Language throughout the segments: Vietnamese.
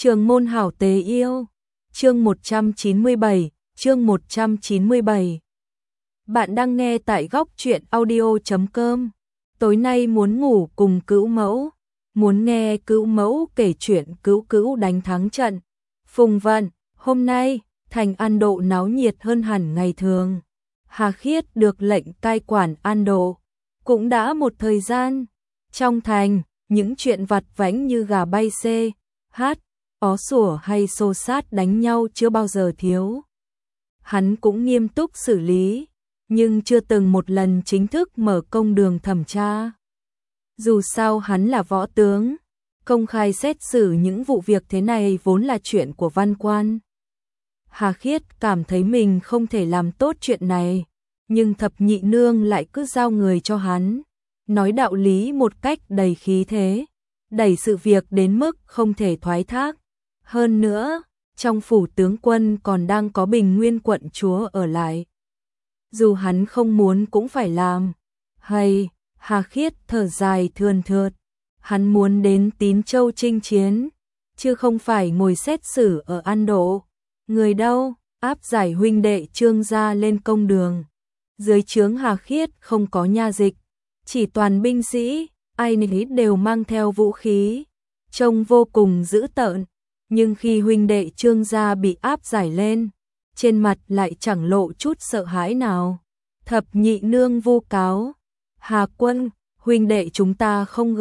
Trường môn hảo tế yêu, chương 197, chương 197. Bạn đang nghe tại góc truyện audio.com. Tối nay muốn ngủ cùng Cữu Mẫu, muốn nghe Cữu Mẫu kể chuyện Cữu Cữu đánh thắng trận. Phùng Vận, hôm nay, thành An Độ náo nhiệt hơn hẳn ngày thường. Hà Khiết được lệnh cai quản An Độ, cũng đã một thời gian. Trong thành, những chuyện vặt vãnh như gà bay xê, hát, ó sủa hay xô xát đánh nhau chưa bao giờ thiếu. Hắn cũng nghiêm túc xử lý, nhưng chưa từng một lần chính thức mở công đường thẩm tra. Dù sao hắn là võ tướng, công khai xét xử những vụ việc thế này vốn là chuyện của văn quan. Hà Khiết cảm thấy mình không thể làm tốt chuyện này, nhưng thập nhị nương lại cứ giao người cho hắn, nói đạo lý một cách đầy khí thế, đẩy sự việc đến mức không thể thoái thác. Hơn nữa, trong phủ tướng quân còn đang có Bình Nguyên quận chúa ở lại. Dù hắn không muốn cũng phải làm. Hay, Hà Khiết thở dài thườn thượt, hắn muốn đến Tín Châu chinh chiến, chứ không phải ngồi xét xử ở An Độ. Người đâu, áp giải huynh đệ Trương gia lên công đường. Dưới trướng Hà Khiết không có nha dịch, chỉ toàn binh sĩ, ai nấy đều mang theo vũ khí, trông vô cùng dữ tợn. Nhưng khi huynh đệ Trương gia bị áp giải lên, trên mặt lại chẳng lộ chút sợ hãi nào. Thập nhị nương vu cáo, Hà Quân, huynh đệ chúng ta không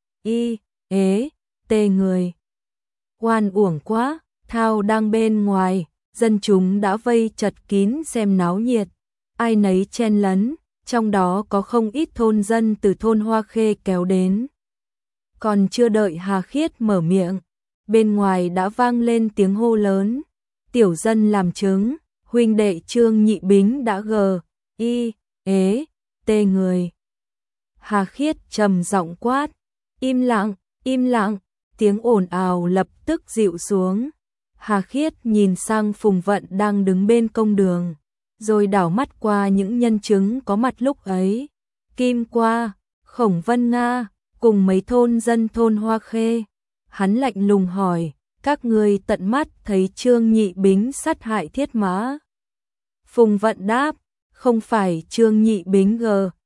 tê người. Oan uổng quá, Thao đang bên ngoài, dân chúng đã vây chật kín xem náo nhiệt, ai nấy chen lấn, trong đó có không ít thôn dân từ thôn Hoa Khê kéo đến. Còn chưa đợi Hà Khiết mở miệng, bên ngoài đã vang lên tiếng hô lớn. Tiểu dân làm chứng, huynh đệ Trương Nhị Bính đã tê người. Hà Khiết trầm giọng quát, im lặng, tiếng ồn ào lập tức dịu xuống. Hà Khiết nhìn sang Phùng Vận đang đứng bên công đường, rồi đảo mắt qua những nhân chứng có mặt lúc ấy. Kim Qua, Khổng Vân Nga, cùng mấy thôn dân thôn Hoa Khê. Hắn lạnh lùng hỏi, các ngươi tận mắt thấy Trương Nhị Bính sát hại Thiết Mã? Phùng Vận đáp, không phải Trương Nhị Bính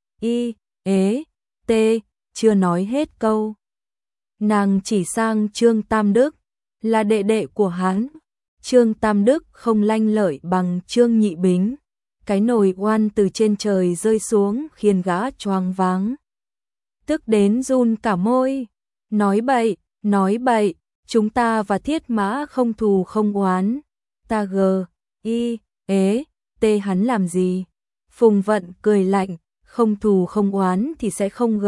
chưa nói hết câu. Nàng chỉ sang Trương Tam Đức, là đệ đệ của hắn. Trương Tam Đức không lanh lợi bằng Trương Nhị Bính. Cái nồi oan từ trên trời rơi xuống khiến gã choáng váng, tức đến run cả môi. Nói bậy, chúng ta và Thiết Mã không thù không oán. Ta hắn làm gì? Phùng Vận cười lạnh, không thù không oán thì sẽ không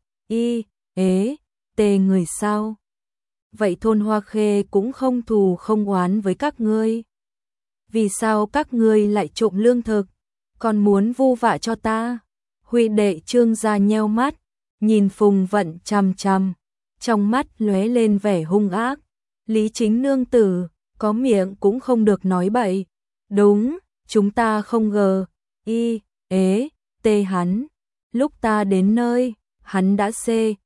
người sao? Vậy thôn Hoa Khê cũng không thù không oán với các ngươi. Vì sao các ngươi lại trộm lương thực, còn muốn vu vạ cho ta? Huynh đệ Trương gia nheo mắt, nhìn Phùng Vận chằm chằm, trong mắt lóe lên vẻ hung ác. Lý Chính nương tử, có miệng cũng không được nói bậy. Đúng, chúng ta không hắn. Lúc ta đến nơi, hắn đã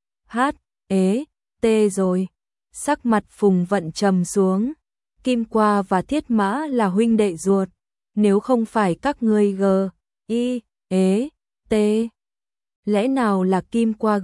rồi. Sắc mặt Phùng Vận trầm xuống. Kim Qua và Thiết Mã là huynh đệ ruột, nếu không phải các ngươi lẽ nào là Kim Qua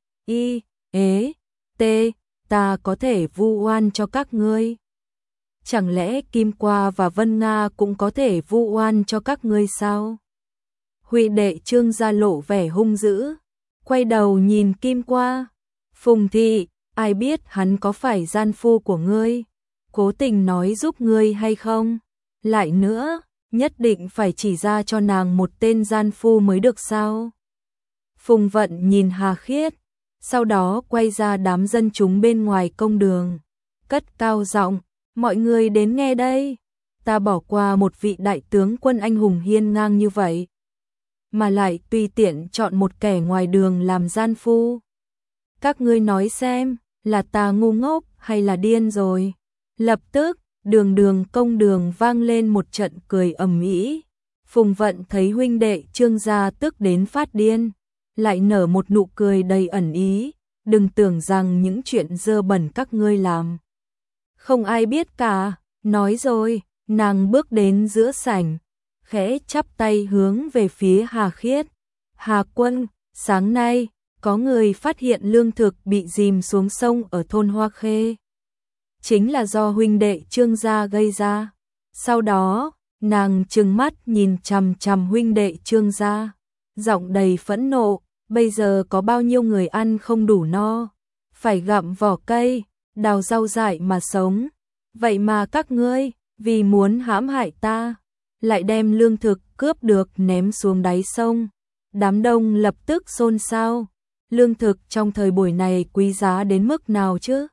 ta có thể vu oan cho các ngươi? Chẳng lẽ Kim Qua và Vân Nga cũng có thể vu oan cho các ngươi sao? Huynh đệ Trương gia lộ vẻ hung dữ, quay đầu nhìn Kim Qua. Phùng thị, ai biết hắn có phải gian phu của ngươi, cố tình nói giúp ngươi hay không? Lại nữa, nhất định phải chỉ ra cho nàng một tên gian phu mới được sao? Phùng Vận nhìn Hà Khiết, sau đó quay ra đám dân chúng bên ngoài công đường, cất cao giọng, mọi người đến nghe đây, ta bỏ qua một vị đại tướng quân anh hùng hiên ngang như vậy, mà lại tùy tiện chọn một kẻ ngoài đường làm gian phu. Các ngươi nói xem, là ta ngu ngốc hay là điên rồi? Lập tức, đường công đường vang lên một trận cười ầm ĩ. Phùng Vận thấy huynh đệ Trương gia tức đến phát điên, lại nở một nụ cười đầy ẩn ý, đừng tưởng rằng những chuyện dơ bẩn các ngươi làm Không ai biết cả, nói rồi, nàng bước đến giữa sảnh, khẽ chắp tay hướng về phía Hà Khiết. Hà Quân, sáng nay, có người phát hiện lương thực bị dìm xuống sông ở thôn Hoa Khê. Chính là do huynh đệ Trương gia gây ra. Sau đó, nàng trừng mắt nhìn chằm chằm huynh đệ Trương gia, giọng đầy phẫn nộ, bây giờ có bao nhiêu người ăn không đủ no, phải gặm vỏ cây, đào rau dại mà sống. Vậy mà các ngươi, vì muốn hãm hại ta, lại đem lương thực cướp được ném xuống đáy sông. Đám đông lập tức xôn xao, lương thực trong thời buổi này quý giá đến mức nào chứ?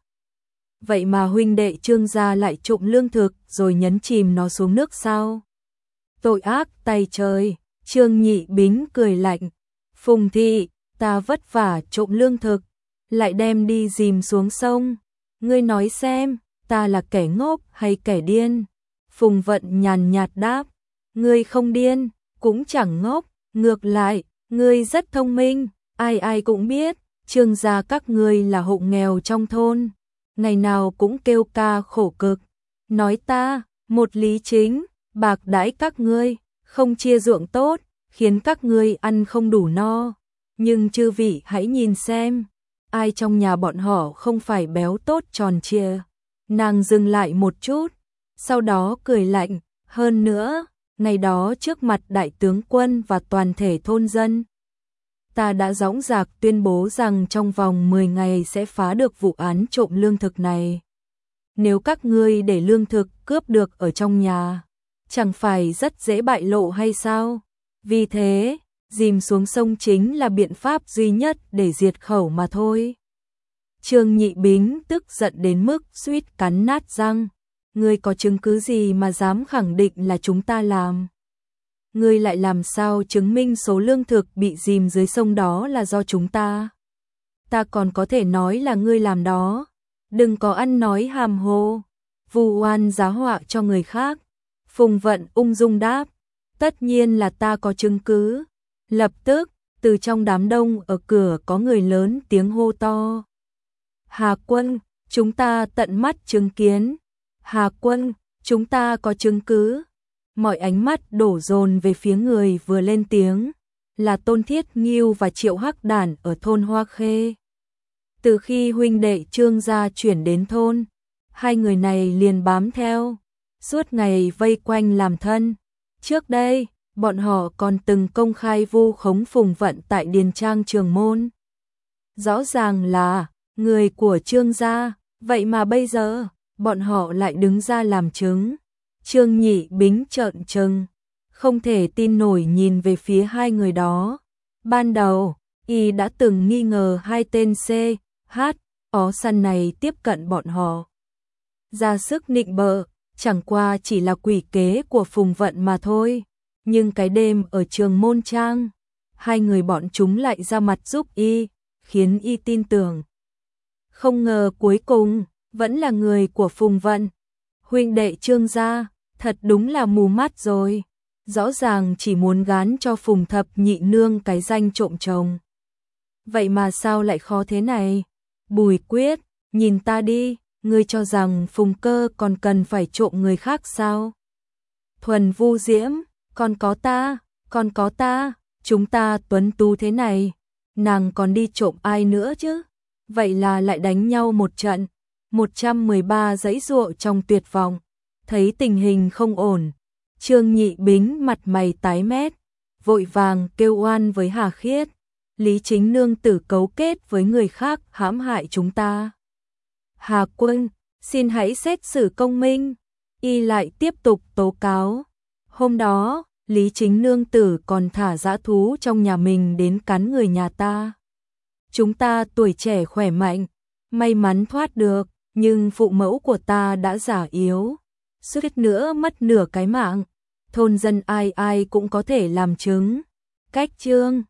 Vậy mà huynh đệ Trương gia lại trộm lương thực rồi nhấn chìm nó xuống nước sao? Tội ác tay trời. Trương Nhị Bính cười lạnh, Phùng thị, ta vất vả trộm lương thực, lại đem đi dìm xuống sông. Ngươi nói xem, ta là kẻ ngốc hay kẻ điên? Phùng Vận nhàn nhạt đáp, ngươi không điên, cũng chẳng ngốc, ngược lại, ngươi rất thông minh, ai ai cũng biết, Trương gia các ngươi là hộ nghèo trong thôn, ngày nào cũng kêu ca khổ cực, nói ta, một lý chính, bạc đãi các ngươi, không chia ruộng tốt, khiến các ngươi ăn không đủ no, nhưng chư vị hãy nhìn xem, ai trong nhà bọn họ không phải béo tốt tròn trịa. Nàng dừng lại một chút, sau đó cười lạnh, hơn nữa, ngày đó trước mặt đại tướng quân và toàn thể thôn dân, ta đã dõng dạc tuyên bố rằng trong vòng 10 ngày sẽ phá được vụ án trộm lương thực này. Nếu các ngươi để lương thực cướp được ở trong nhà, chẳng phải rất dễ bại lộ hay sao? Vì thế, dìm xuống sông chính là biện pháp duy nhất để diệt khẩu mà thôi. Trương Nhị Bính tức giận đến mức suýt cắn nát răng. Ngươi có chứng cứ gì mà dám khẳng định là chúng ta làm? Ngươi lại làm sao chứng minh số lương thực bị dìm dưới sông đó là do chúng ta? Ta còn có thể nói là ngươi làm đó. Đừng có ăn nói hàm hồ, vu oan giá họa cho người khác. Phùng Vận ung dung đáp, tất nhiên là ta có chứng cứ. Lập tức, từ trong đám đông ở cửa có người lớn tiếng hô to. Hà Quân, chúng ta tận mắt chứng kiến. Hà Quân, chúng ta có chứng cứ. Mọi ánh mắt đổ dồn về phía người vừa lên tiếng, là Tôn Thiết Nghiêu và Triệu Hắc Đản ở thôn Hoa Khê. Từ khi huynh đệ Trương gia chuyển đến thôn, hai người này liền bám theo, suốt ngày vây quanh làm thân. Trước đây, bọn họ còn từng công khai vu khống Phùng Vận tại điền trang Trường Môn. Rõ ràng là người của Trương gia, vậy mà bây giờ, bọn họ lại đứng ra làm chứng. Trương Nhị Bính trợn trừng, không thể tin nổi nhìn về phía hai người đó. Ban đầu, y đã từng nghi ngờ hai tên C, H, ó săn này tiếp cận bọn họ, ra sức nịnh bợ, chẳng qua chỉ là quỷ kế của Phùng Vận mà thôi. Nhưng cái đêm ở Trường Môn Trang, hai người bọn chúng lại ra mặt giúp y, khiến y tin tưởng. Không ngờ cuối cùng, vẫn là người của Phùng Vận. Huynh đệ Trương gia, thật đúng là mù mắt rồi. Rõ ràng chỉ muốn gán cho Phùng Thập Nhị nương cái danh trộm chồng. Vậy mà sao lại khó thế này? Bùi Quyết, nhìn ta đi, ngươi cho rằng Phùng Cơ còn cần phải trộm người khác sao? Thuần Vu Diễm, còn có ta, chúng ta tuấn tú thế này, nàng còn đi trộm ai nữa chứ? Vậy là lại đánh nhau một trận. 113 giãy giụa trong tuyệt vọng, thấy tình hình không ổn, Trương Nhị Bính mặt mày tái mét, vội vàng kêu oan với Hà Khiết, Lý Chính nương tử cấu kết với người khác hãm hại chúng ta. Hà Quân, xin hãy xét xử công minh. Y lại tiếp tục tố cáo. Hôm đó, Lý Chính nương tử còn thả dã thú trong nhà mình đến cắn người nhà ta. Chúng ta tuổi trẻ khỏe mạnh, may mắn thoát được, nhưng phụ mẫu của ta đã già yếu, suýt nữa mất nửa cái mạng. Thôn dân ai ai cũng có thể làm chứng. Cách chương